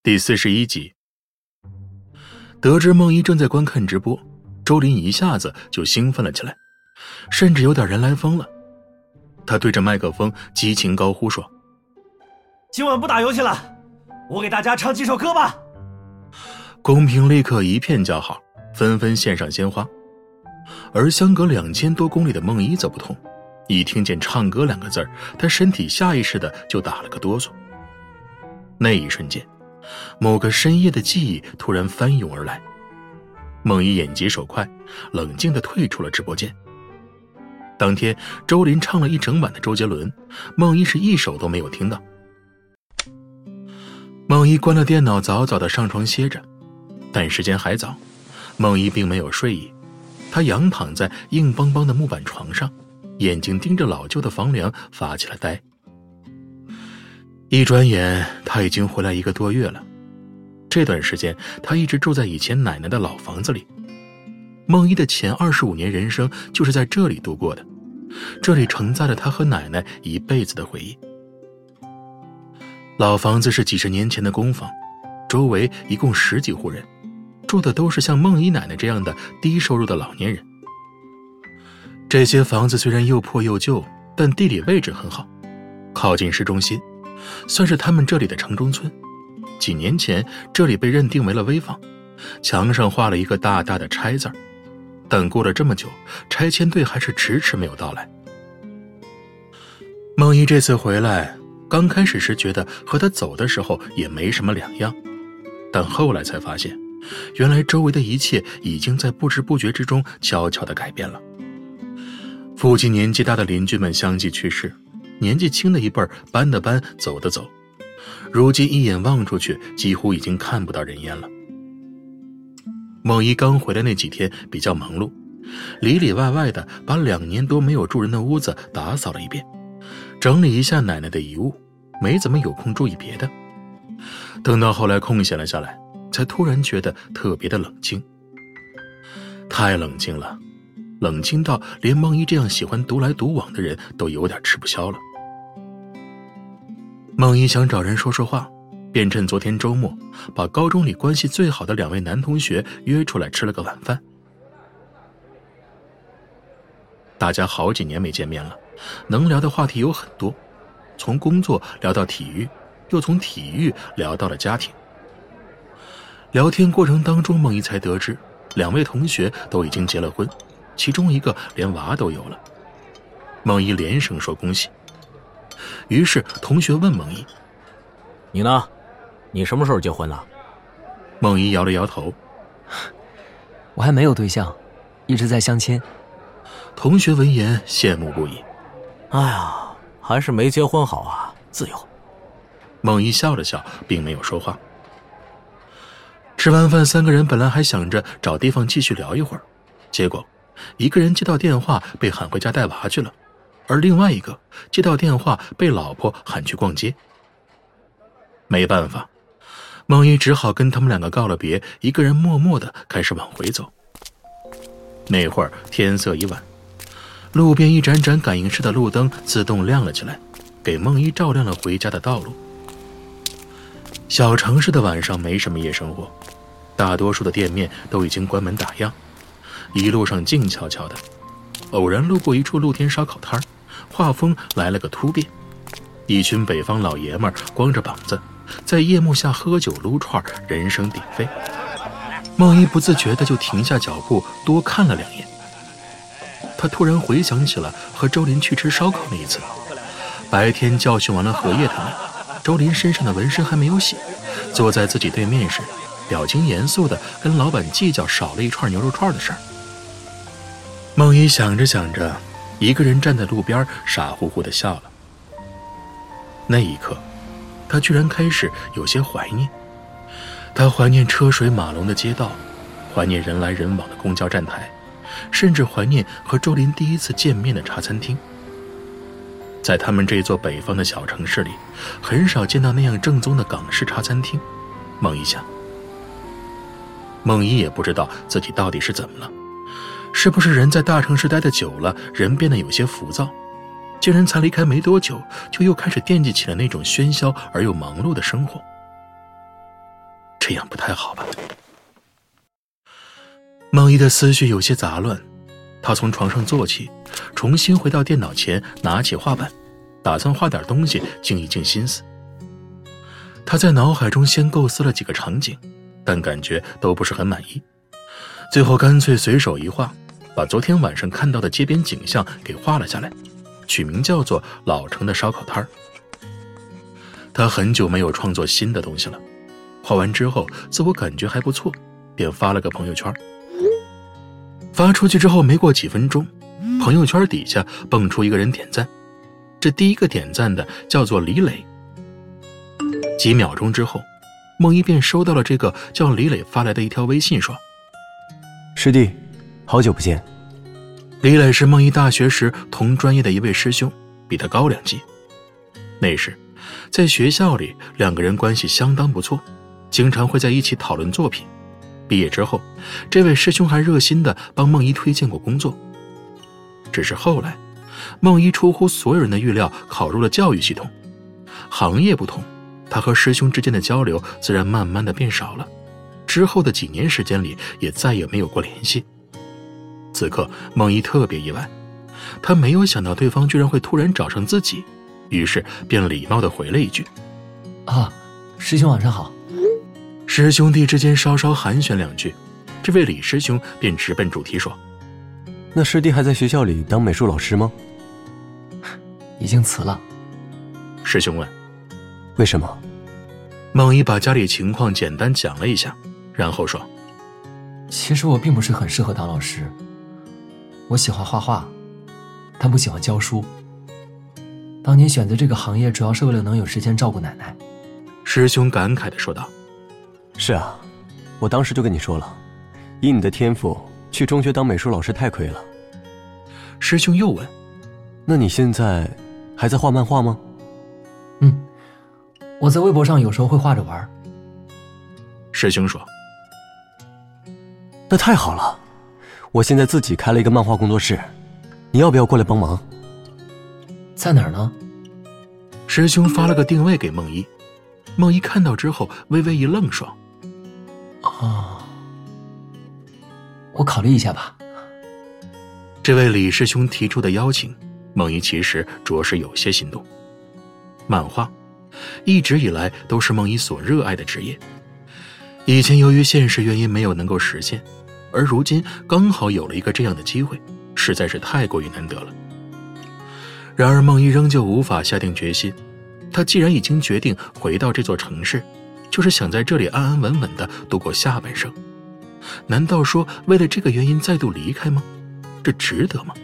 第41集。得知梦一正在观看直播，周林一下子就兴奋了起来，甚至有点人来疯了。他对着麦克风激情高呼说： 今晚不打游戏了，我给大家唱几首歌吧。 公屏立刻一片叫好，纷纷献上鲜花。而相隔2000多公里的梦一则不同，一听见唱歌2个字，他身体下意识的就打了个哆嗦。那一瞬间，某个深夜的记忆突然翻涌而来，梦一眼疾手快，冷静地退出了直播间。当天周林唱了一整晚的周杰伦，梦一是一首都没有听到。梦一关了电脑，早早地上床歇着，但时间还早，梦一并没有睡意，他仰躺在硬邦邦的木板床上，眼睛盯着老旧的房梁发起了呆。一转眼他已经回来1个多月了，这段时间他一直住在以前奶奶的老房子里。梦一的前25年人生就是在这里度过的，这里承载了他和奶奶一辈子的回忆。老房子是几十年前的公房，周围一共10几户人，住的都是像梦一奶奶这样的低收入的老年人。这些房子虽然又破又旧，但地理位置很好，靠近市中心，算是他们这里的城中村。几年前这里被认定为了危房，墙上画了一个大大的拆字，但过了这么久，拆迁队还是迟迟没有到来。梦一这次回来，刚开始时觉得和他走的时候也没什么两样，但后来才发现，原来周围的一切已经在不知不觉之中悄悄地改变了。附近年纪大的邻居们相继去世，年纪轻的一辈搬的搬，走的走，如今一眼望出去，几乎已经看不到人烟了。梦一刚回来那几天比较忙碌，里里外外的把2年多没有住人的屋子打扫了一遍，整理一下奶奶的遗物，没怎么有空注意别的。等到后来空闲了下来，才突然觉得特别的冷清。太冷清了，冷清到连梦一这样喜欢独来独往的人都有点吃不消了。梦一想找人说说话，便趁昨天周末把高中里关系最好的2位男同学约出来吃了个晚饭。大家好几年没见面了，能聊的话题有很多，从工作聊到体育，又从体育聊到了家庭。聊天过程当中，梦一才得知2位同学都已经结了婚，其中一个连娃都有了。梦一连声说恭喜。于是同学问梦一： 你呢？你什么时候结婚了？ 梦一摇了摇头： 我还没有对象，一直在相亲。 同学闻言羡慕不已： 哎呀，还是没结婚好啊，自由。 梦一笑了笑，并没有说话。吃完饭，3个人本来还想着找地方继续聊一会儿，结果一个人接到电话被喊回家带娃去了，而另外一个接到电话被老婆喊去逛街。没办法，梦一只好跟他们2个告了别，一个人默默地开始往回走。那会儿天色已晚，路边一盏盏感应式的路灯自动亮了起来，给梦一照亮了回家的道路。小城市的晚上没什么夜生活，大多数的店面都已经关门打烊，一路上静悄悄的。偶然路过一处露天烧烤摊，画风来了个突变，一群北方老爷们光着膀子在夜幕下喝酒撸串，人声鼎沸。梦一不自觉的就停下脚步，多看了2眼。他突然回想起了和周林去吃烧烤那一次，白天教训完了荷叶他们，周林身上的纹身还没有洗，坐在自己对面时，表情严肃的跟老板计较少了一串牛肉串的事儿。梦一想着想着，一个人站在路边傻乎乎的笑了。那一刻，他居然开始有些怀念。他怀念车水马龙的街道，怀念人来人往的公交站台，甚至怀念和周林第一次见面的茶餐厅。在他们这座北方的小城市里，很少见到那样正宗的港式茶餐厅。梦一想，梦一也不知道自己到底是怎么了，是不是人在大城市待得久了，人变得有些浮躁，竟然才离开没多久，就又开始惦记起了那种喧嚣而又忙碌的生活。 这样不太好吧。梦一的思绪有些杂乱，他从床上坐起，重新回到电脑前，拿起画板，打算画点东西静一静心思。他在脑海中先构思了几个场景，但感觉都不是很满意，最后干脆随手一画，把昨天晚上看到的街边景象给画了下来，取名叫做老城的烧烤摊儿。他很久没有创作新的东西了，画完之后自我感觉还不错，便发了个朋友圈。发出去之后没过几分钟，朋友圈底下蹦出一个人点赞，这第一个点赞的叫做李磊。几秒钟之后，梦一便收到了这个叫李磊发来的一条微信，说： 师弟，好久不见。 李磊是梦一大学时同专业的一位师兄，比他高2级。那时在学校里两个人关系相当不错，经常会在一起讨论作品。毕业之后，这位师兄还热心地帮梦一推荐过工作。只是后来梦一出乎所有人的预料考入了教育系统，行业不同，他和师兄之间的交流自然慢慢的变少了，之后的几年时间里也再也没有过联系。此刻梦一特别意外，他没有想到对方居然会突然找上自己，于是便礼貌地回了一句： 师兄晚上好。 师兄弟之间稍稍寒暄两句，这位李师兄便直奔主题说： 那师弟还在学校里当美术老师吗？ 已经辞了。 师兄问： 为什么？ 梦一把家里情况简单讲了一下，然后说： 其实我并不是很适合当老师，我喜欢画画，但不喜欢教书。当年选择这个行业主要是为了能有时间照顾奶奶。 师兄感慨地说道： 是啊，我当时就跟你说了，以你的天赋去中学当美术老师太亏了。 师兄又问： 那你现在还在画漫画吗？ 我在微博上有时候会画着玩。 师兄说： 那太好了，我现在自己开了一个漫画工作室，你要不要过来帮忙？ 在哪儿呢？ 师兄发了个定位给梦一，梦一看到之后微微一愣，说： 我考虑一下吧。 这位李师兄提出的邀请，梦一其实着实有些心动。漫画一直以来都是梦一所热爱的职业，以前由于现实原因没有能够实现，而如今刚好有了一个这样的机会，实在是太过于难得了。然而梦一仍旧无法下定决心，他既然已经决定回到这座城市，就是想在这里安安稳稳地度过下半生。难道说为了这个原因再度离开吗？这值得吗？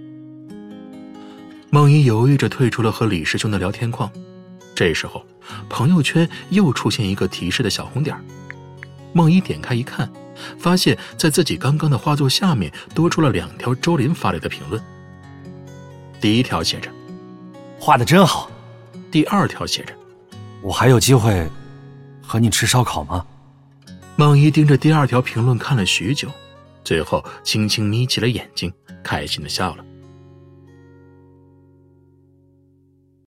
梦一犹豫着退出了和李师兄的聊天框。这时候朋友圈又出现一个提示的小红点，梦一点开一看，发现在自己刚刚的画作下面多出了2条周林发来的评论。第一条写着： 画得真好。 第2条写着： 我还有机会和你吃烧烤吗？ 梦一盯着第2条评论看了许久，最后轻轻眯起了眼睛，开心地笑了。